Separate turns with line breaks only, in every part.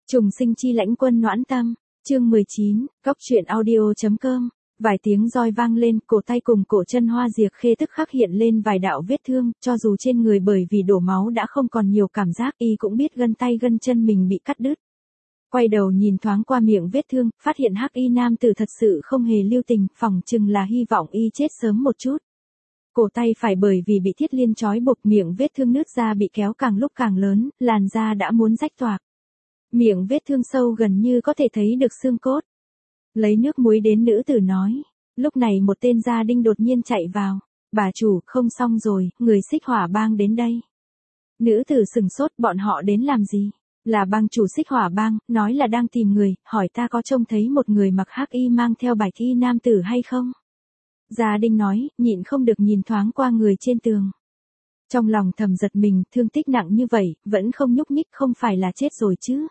Trùng sinh chi lãnh quân noãn tâm, chương 19, cóc truyện audio.com. Vài tiếng roi vang lên, cổ tay cùng cổ chân Hoa Diệc Khê tức khắc hiện lên vài đạo vết thương, cho dù trên người bởi vì đổ máu đã không còn nhiều cảm giác, y cũng biết gân tay gân chân mình bị cắt đứt. Quay đầu nhìn thoáng qua miệng vết thương, phát hiện hắc y nam tử thật sự không hề lưu tình, phỏng chừng là hy vọng y chết sớm một chút. Cổ tay phải bởi vì bị thiết liên trói buộc, miệng vết thương nứt ra bị kéo càng lúc càng lớn, làn da đã muốn rách toạc. Miệng vết thương sâu gần như có thể thấy được xương cốt. Lấy nước muối đến, nữ tử nói. Lúc này một tên gia đinh đột nhiên chạy vào. Bà chủ, không xong rồi, người Xích Hỏa bang đến đây. Nữ tử sừng sốt, bọn họ đến làm gì? Là bang chủ Xích Hỏa bang, nói là đang tìm người, hỏi ta có trông thấy một người mặc hắc y mang theo bạch y nam tử hay không? Gia đinh nói, nhịn không được nhìn thoáng qua người trên tường. Trong lòng thầm giật mình, thương tích nặng như vậy, vẫn không nhúc nhích, không phải là chết rồi chứ?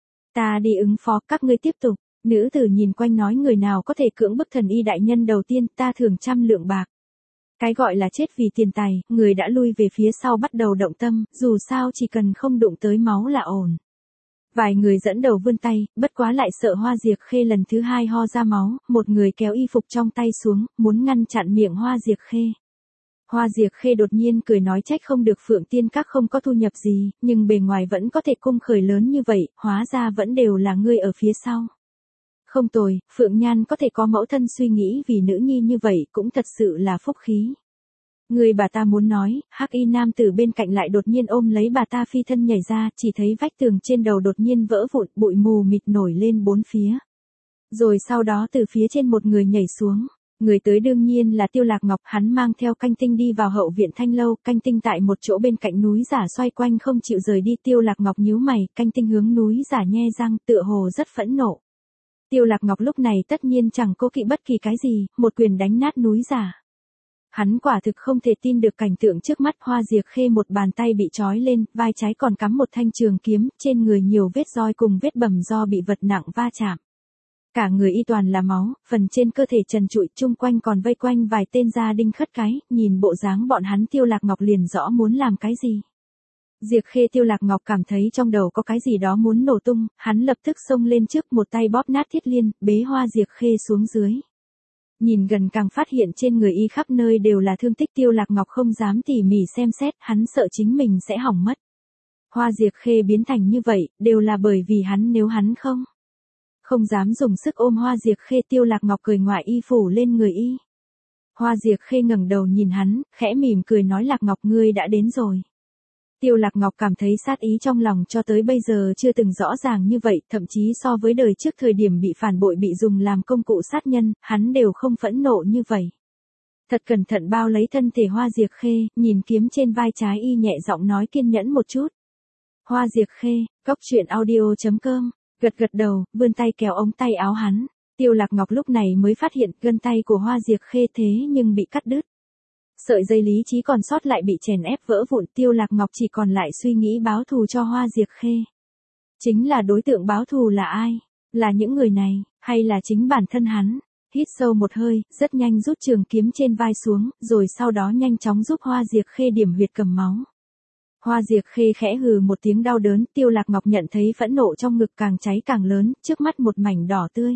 Ta đi ứng phó, các ngươi tiếp tục. Nữ tử nhìn quanh nói, người nào có thể cưỡng bức thần y đại nhân đầu tiên, ta thưởng 100 lượng bạc. Cái gọi là chết vì tiền tài, người đã lui về phía sau bắt đầu động tâm, dù sao chỉ cần không đụng tới máu là ổn. Vài người dẫn đầu vươn tay, bất quá lại sợ Hoa Diệc Khê lần thứ hai ho ra máu, một người kéo y phục trong tay xuống, muốn ngăn chặn miệng Hoa Diệc Khê. Hoa Diệc Khê đột nhiên cười nói, trách không được Phượng Tiên Các không có thu nhập gì, nhưng bề ngoài vẫn có thể cung khởi lớn như vậy, hóa ra vẫn đều là ngươi ở phía sau. Không tồi, Phượng Nhan có thể có mẫu thân suy nghĩ vì nữ nhi như vậy cũng thật sự là phúc khí. Người bà ta muốn nói, hắc y nam tử bên cạnh lại đột nhiên ôm lấy bà ta phi thân nhảy ra, chỉ thấy vách tường trên đầu đột nhiên vỡ vụn, bụi mù mịt nổi lên bốn phía. Rồi sau đó từ phía trên một người nhảy xuống. Người tới đương nhiên là Tiêu Lạc Ngọc, hắn mang theo Canh Tinh đi vào hậu viện Thanh lâu, Canh Tinh tại một chỗ bên cạnh núi giả xoay quanh không chịu rời đi. Tiêu Lạc Ngọc nhíu mày, Canh Tinh hướng núi giả nhe răng, tựa hồ rất phẫn nộ. Tiêu Lạc Ngọc lúc này tất nhiên chẳng cố kỵ bất kỳ cái gì, một quyền đánh nát núi giả. Hắn quả thực không thể tin được cảnh tượng trước mắt. Hoa Diệc Khê một bàn tay bị trói lên, vai trái còn cắm một thanh trường kiếm, trên người nhiều vết roi cùng vết bầm do bị vật nặng va chạm. Cả người y toàn là máu, phần trên cơ thể trần trụi, chung quanh còn vây quanh vài tên gia đinh khất cái, nhìn bộ dáng bọn hắn Tiêu Lạc Ngọc liền rõ muốn làm cái gì. Diệc Khê Tiêu Lạc Ngọc cảm thấy trong đầu có cái gì đó muốn nổ tung, hắn lập tức xông lên trước, một tay bóp nát thiết liên, bế Hoa Diệc Khê xuống dưới. Nhìn gần càng phát hiện trên người y khắp nơi đều là thương tích. Tiêu Lạc Ngọc không dám tỉ mỉ xem xét, hắn sợ chính mình sẽ hỏng mất. Hoa Diệc Khê biến thành như vậy, đều là bởi vì hắn, nếu hắn không dám dùng sức ôm Hoa Diệc Khê. Tiêu Lạc Ngọc cười ngoại y phủ lên người y. Hoa Diệc Khê ngẩng đầu nhìn hắn, khẽ mỉm cười nói, Lạc Ngọc ngươi đã đến rồi. Tiêu Lạc Ngọc cảm thấy sát ý trong lòng cho tới bây giờ chưa từng rõ ràng như vậy, thậm chí so với đời trước thời điểm bị phản bội, bị dùng làm công cụ sát nhân, hắn đều không phẫn nộ như vậy. Thật cẩn thận bao lấy thân thể Hoa Diệc Khê, nhìn kiếm trên vai trái y nhẹ giọng nói, kiên nhẫn một chút. Hoa Diệc Khê, cóc truyện audio.com, gật gật đầu, vươn tay kéo ống tay áo hắn. Tiêu Lạc Ngọc lúc này mới phát hiện gân tay của Hoa Diệc Khê thế nhưng bị cắt đứt. Sợi dây lý trí còn sót lại bị chèn ép vỡ vụn. Tiêu Lạc Ngọc chỉ còn lại suy nghĩ báo thù cho Hoa Diệc Khê. Chính là đối tượng báo thù là ai? Là những người này, hay là chính bản thân hắn? Hít sâu một hơi, rất nhanh rút trường kiếm trên vai xuống, rồi sau đó nhanh chóng giúp Hoa Diệc Khê điểm huyệt cầm máu. Hoa Diệc Khê khẽ hừ một tiếng đau đớn. Tiêu Lạc Ngọc nhận thấy phẫn nộ trong ngực càng cháy càng lớn, trước mắt một mảnh đỏ tươi.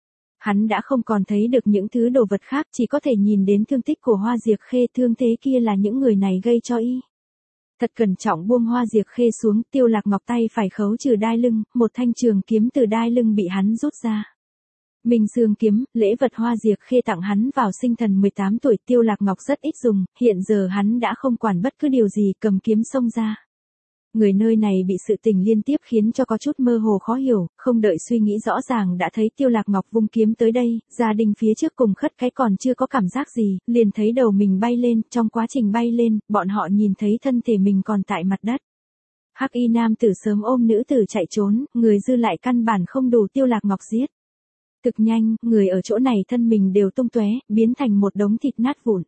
Hắn đã không còn thấy được những thứ đồ vật khác, chỉ có thể nhìn đến thương tích của Hoa Diệc Khê. Thương thế kia là những người này gây cho y. Thật cẩn trọng buông Hoa Diệc Khê xuống. Tiêu Lạc Ngọc tay phải khấu trừ đai lưng, một thanh trường kiếm từ đai lưng bị hắn rút ra. Minh Xương kiếm, lễ vật Hoa Diệc Khê tặng hắn vào sinh thần 18 tuổi. Tiêu Lạc Ngọc rất ít dùng, hiện giờ hắn đã không quản bất cứ điều gì, cầm kiếm xông ra. Người nơi này bị sự tình liên tiếp khiến cho có chút mơ hồ khó hiểu, không đợi suy nghĩ rõ ràng đã thấy Tiêu Lạc Ngọc vung kiếm tới đây, gia đình phía trước cùng khất cái còn chưa có cảm giác gì, liền thấy đầu mình bay lên. Trong quá trình bay lên, bọn họ nhìn thấy thân thể mình còn tại mặt đất. Hắc y nam tử sớm ôm nữ tử chạy trốn, người dư lại căn bản không đủ Tiêu Lạc Ngọc giết. Thực nhanh, người ở chỗ này thân mình đều tung tóe, biến thành một đống thịt nát vụn.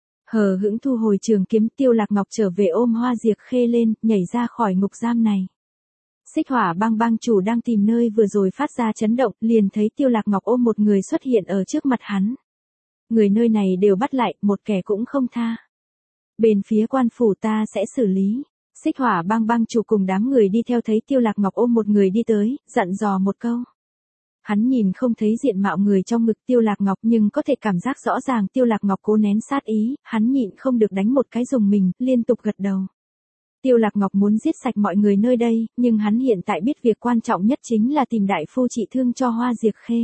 Hờ hững thu hồi trường kiếm. Tiêu Lạc Ngọc trở về ôm Hoa Diệc Khê lên, nhảy ra khỏi ngục giam này. Xích Hỏa bang bang chủ đang tìm nơi vừa rồi phát ra chấn động, liền thấy Tiêu Lạc Ngọc ôm một người xuất hiện ở trước mặt hắn. Người nơi này đều bắt lại, một kẻ cũng không tha. Bên phía quan phủ ta sẽ xử lý. Xích Hỏa Bang bang chủ cùng đám người đi theo thấy Tiêu Lạc Ngọc ôm một người đi tới, dặn dò một câu. Hắn nhìn không thấy diện mạo người trong ngực Tiêu Lạc Ngọc nhưng có thể cảm giác rõ ràng Tiêu Lạc Ngọc cố nén sát ý, hắn nhịn không được đánh một cái dùng mình, liên tục gật đầu. Tiêu Lạc Ngọc muốn giết sạch mọi người nơi đây, nhưng hắn hiện tại biết việc quan trọng nhất chính là tìm đại phu trị thương cho Hoa Diệp Khê.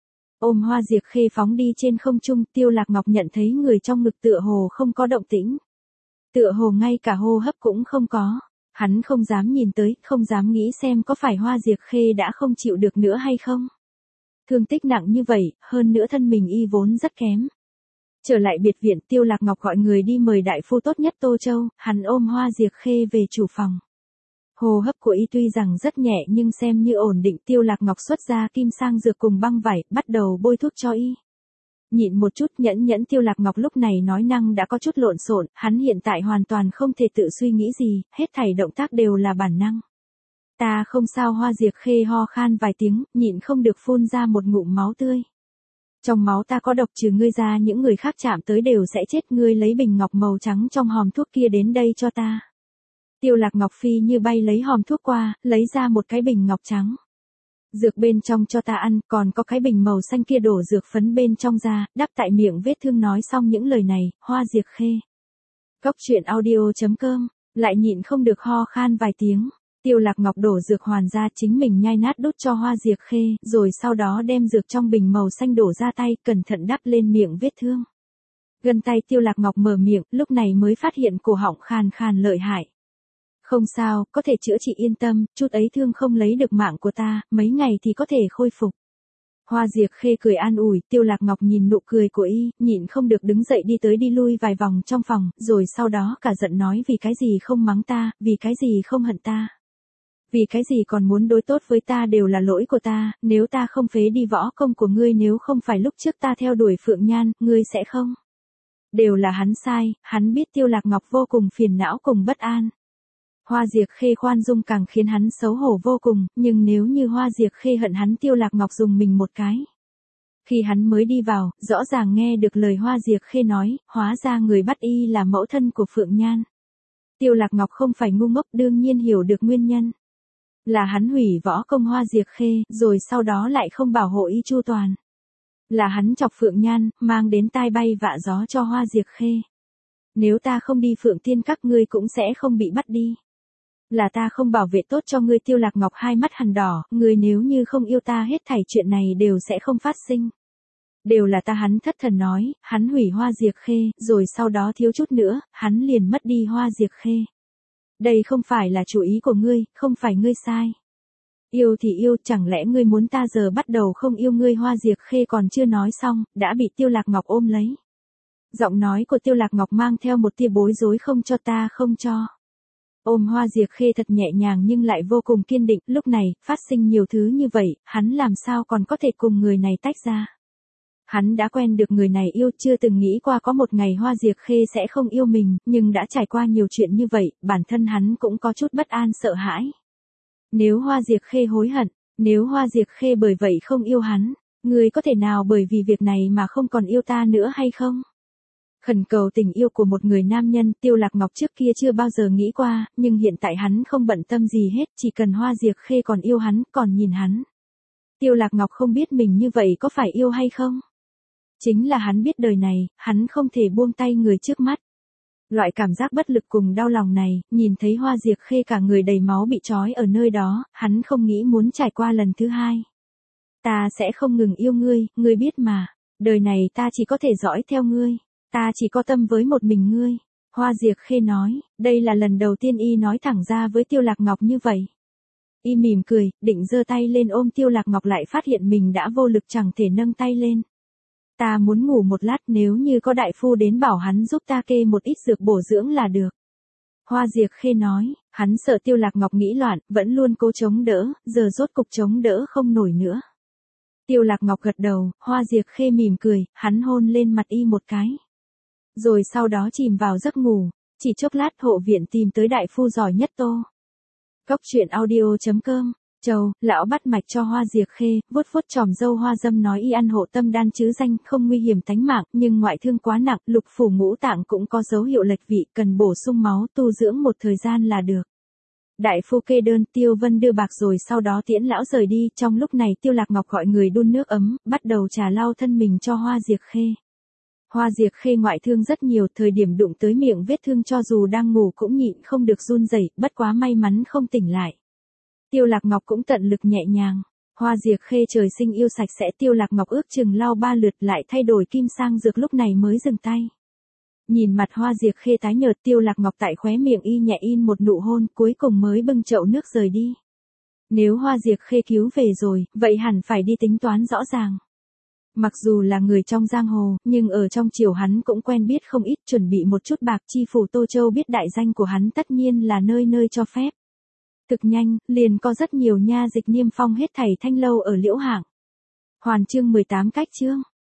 Ôm Hoa Diệp Khê phóng đi trên không trung, Tiêu Lạc Ngọc nhận thấy người trong ngực tựa hồ không có động tĩnh. Tựa hồ ngay cả hô hấp cũng không có. Hắn không dám nhìn tới, không dám nghĩ xem có phải Hoa Diệp Khê đã không chịu được nữa hay không. Thương tích nặng như vậy, hơn nữa thân mình y vốn rất kém. Trở lại biệt viện, Tiêu Lạc Ngọc gọi người đi mời đại phu tốt nhất Tô Châu, hắn ôm Hoa Diệp Khê về chủ phòng. Hô hấp của y tuy rằng rất nhẹ nhưng xem như ổn định. Tiêu Lạc Ngọc xuất ra kim sang dược cùng băng vải, bắt đầu bôi thuốc cho y. Nhịn một chút, nhẫn Tiêu Lạc Ngọc lúc này nói năng đã có chút lộn xộn, hắn hiện tại hoàn toàn không thể tự suy nghĩ gì, hết thảy động tác đều là bản năng. Ta không sao. Hoa Diệp Khê ho khan vài tiếng, nhịn không được phun ra một ngụm máu tươi. Trong máu ta có độc, trừ ngươi ra những người khác chạm tới đều sẽ chết. Ngươi lấy bình ngọc màu trắng trong hòm thuốc kia đến đây cho ta. Tiêu Lạc Ngọc phi như bay lấy hòm thuốc qua, lấy ra một cái bình ngọc trắng. Dược bên trong cho ta ăn, còn có cái bình màu xanh kia đổ dược phấn bên trong ra, đắp tại miệng vết thương. Nói xong những lời này, Hoa Diệp Khê. Cóc truyện audio.com, lại nhịn không được ho khan vài tiếng. Tiêu Lạc Ngọc đổ dược hoàn ra, chính mình nhai nát đút cho Hoa Diệp Khê, rồi sau đó đem dược trong bình màu xanh đổ ra tay, cẩn thận đắp lên miệng vết thương. Gần tay Tiêu Lạc Ngọc mở miệng, lúc này mới phát hiện cổ họng khàn khàn lợi hại. Không sao, có thể chữa trị, yên tâm, chút ấy thương không lấy được mạng của ta, mấy ngày thì có thể khôi phục. Hoa Diệp Khê cười an ủi. Tiêu Lạc Ngọc nhìn nụ cười của y, nhịn không được đứng dậy đi tới đi lui vài vòng trong phòng, rồi sau đó cả giận nói vì cái gì không mắng ta, vì cái gì không hận ta. Vì cái gì còn muốn đối tốt với ta, đều là lỗi của ta, nếu ta không phế đi võ công của ngươi, nếu không phải lúc trước ta theo đuổi Phượng Nhan, ngươi sẽ không. Đều là hắn sai, hắn biết. Tiêu Lạc Ngọc vô cùng phiền não cùng bất an. Hoa Diệp Khê khoan dung càng khiến hắn xấu hổ vô cùng, nhưng nếu như Hoa Diệp Khê hận hắn, Tiêu Lạc Ngọc dùng mình một cái. Khi hắn mới đi vào, rõ ràng nghe được lời Hoa Diệp Khê nói, hóa ra người bắt y là mẫu thân của Phượng Nhan. Tiêu Lạc Ngọc không phải ngu ngốc, đương nhiên hiểu được nguyên nhân. Là hắn hủy võ công Hoa Diệp Khê, rồi sau đó lại không bảo hộ y chu toàn. Là hắn chọc Phượng Nhan, mang đến tai bay vạ gió cho Hoa Diệp Khê. Nếu ta không đi Phượng Tiên Các, ngươi cũng sẽ không bị bắt đi. Là ta không bảo vệ tốt cho ngươi. Tiêu Lạc Ngọc hai mắt hằn đỏ, ngươi nếu như không yêu ta, hết thảy chuyện này đều sẽ không phát sinh. Đều là ta. Hắn thất thần nói, hắn hủy Hoa Diệp Khê, rồi sau đó thiếu chút nữa, hắn liền mất đi Hoa Diệp Khê. Đây không phải là chủ ý của ngươi, không phải ngươi sai. Yêu thì yêu, chẳng lẽ ngươi muốn ta giờ bắt đầu không yêu ngươi? Hoa Diệp Khê còn chưa nói xong, đã bị Tiêu Lạc Ngọc ôm lấy. Giọng nói của Tiêu Lạc Ngọc mang theo một tia bối rối, không cho ta, không cho. Ôm Hoa Diệp Khê thật nhẹ nhàng nhưng lại vô cùng kiên định. Lúc này, phát sinh nhiều thứ như vậy, hắn làm sao còn có thể cùng người này tách ra. Hắn đã quen được người này yêu, chưa từng nghĩ qua có một ngày Hoa Diệp Khê sẽ không yêu mình, nhưng đã trải qua nhiều chuyện như vậy, bản thân hắn cũng có chút bất an sợ hãi. Nếu Hoa Diệp Khê hối hận, nếu Hoa Diệp Khê bởi vậy không yêu hắn, người có thể nào bởi vì việc này mà không còn yêu ta nữa hay không? Khẩn cầu tình yêu của một người nam nhân, Tiêu Lạc Ngọc trước kia chưa bao giờ nghĩ qua, nhưng hiện tại hắn không bận tâm gì hết, chỉ cần Hoa Diệp Khê còn yêu hắn, còn nhìn hắn. Tiêu Lạc Ngọc không biết mình như vậy có phải yêu hay không? Chính là hắn biết đời này, hắn không thể buông tay người trước mắt. Loại cảm giác bất lực cùng đau lòng này, nhìn thấy Hoa Diệp Khê cả người đầy máu bị trói ở nơi đó, hắn không nghĩ muốn trải qua lần thứ hai. Ta sẽ không ngừng yêu ngươi, ngươi biết mà, đời này ta chỉ có thể dõi theo ngươi, ta chỉ có tâm với một mình ngươi. Hoa Diệp Khê nói, đây là lần đầu tiên y nói thẳng ra với Tiêu Lạc Ngọc như vậy. Y mỉm cười, định giơ tay lên ôm Tiêu Lạc Ngọc, lại phát hiện mình đã vô lực chẳng thể nâng tay lên. Ta muốn ngủ một lát, nếu như có đại phu đến bảo hắn giúp ta kê một ít dược bổ dưỡng là được. Hoa Diệp Khê nói, hắn sợ Tiêu Lạc Ngọc nghĩ loạn, vẫn luôn cố chống đỡ, giờ rốt cục chống đỡ không nổi nữa. Tiêu Lạc Ngọc gật đầu, Hoa Diệp Khê mỉm cười, hắn hôn lên mặt y một cái. Rồi sau đó chìm vào giấc ngủ, chỉ chốc lát hộ viện tìm tới đại phu giỏi nhất Tô. Cóc truyện audio.com Châu, lão bắt mạch cho Hoa Diệc Khê, vuốt vuốt chòm râu hoa dâm nói y ăn hộ tâm đan chứ danh, không nguy hiểm tánh mạng, nhưng ngoại thương quá nặng, lục phủ ngũ tạng cũng có dấu hiệu lệch vị, cần bổ sung máu, tu dưỡng một thời gian là được. Đại phu kê đơn, Tiêu Vân đưa bạc rồi sau đó tiễn lão rời đi, trong lúc này Tiêu Lạc Ngọc gọi người đun nước ấm, bắt đầu trà lau thân mình cho Hoa Diệc Khê. Hoa Diệc Khê ngoại thương rất nhiều, thời điểm đụng tới miệng vết thương cho dù đang ngủ cũng nhịn không được run rẩy, bất quá may mắn không tỉnh lại. Tiêu Lạc Ngọc cũng tận lực nhẹ nhàng. Hoa Diệc Khê trời sinh yêu sạch sẽ, Tiêu Lạc Ngọc ước chừng lau 3 lượt lại thay đổi kim sang dược lúc này mới dừng tay. Nhìn mặt Hoa Diệc Khê tái nhợt, Tiêu Lạc Ngọc tại khóe miệng y nhẹ in một nụ hôn, cuối cùng mới bưng chậu nước rời đi. Nếu Hoa Diệc Khê cứu về rồi, vậy hẳn phải đi tính toán rõ ràng. Mặc dù là người trong giang hồ, nhưng ở trong triều hắn cũng quen biết không ít, chuẩn bị một chút bạc, chi phủ Tô Châu biết đại danh của hắn tất nhiên là nơi nơi cho phép. Thực nhanh, liền có rất nhiều nha dịch niêm phong hết thảy thanh lâu ở Liễu Hạng. Hoàn chương 18 cách chương.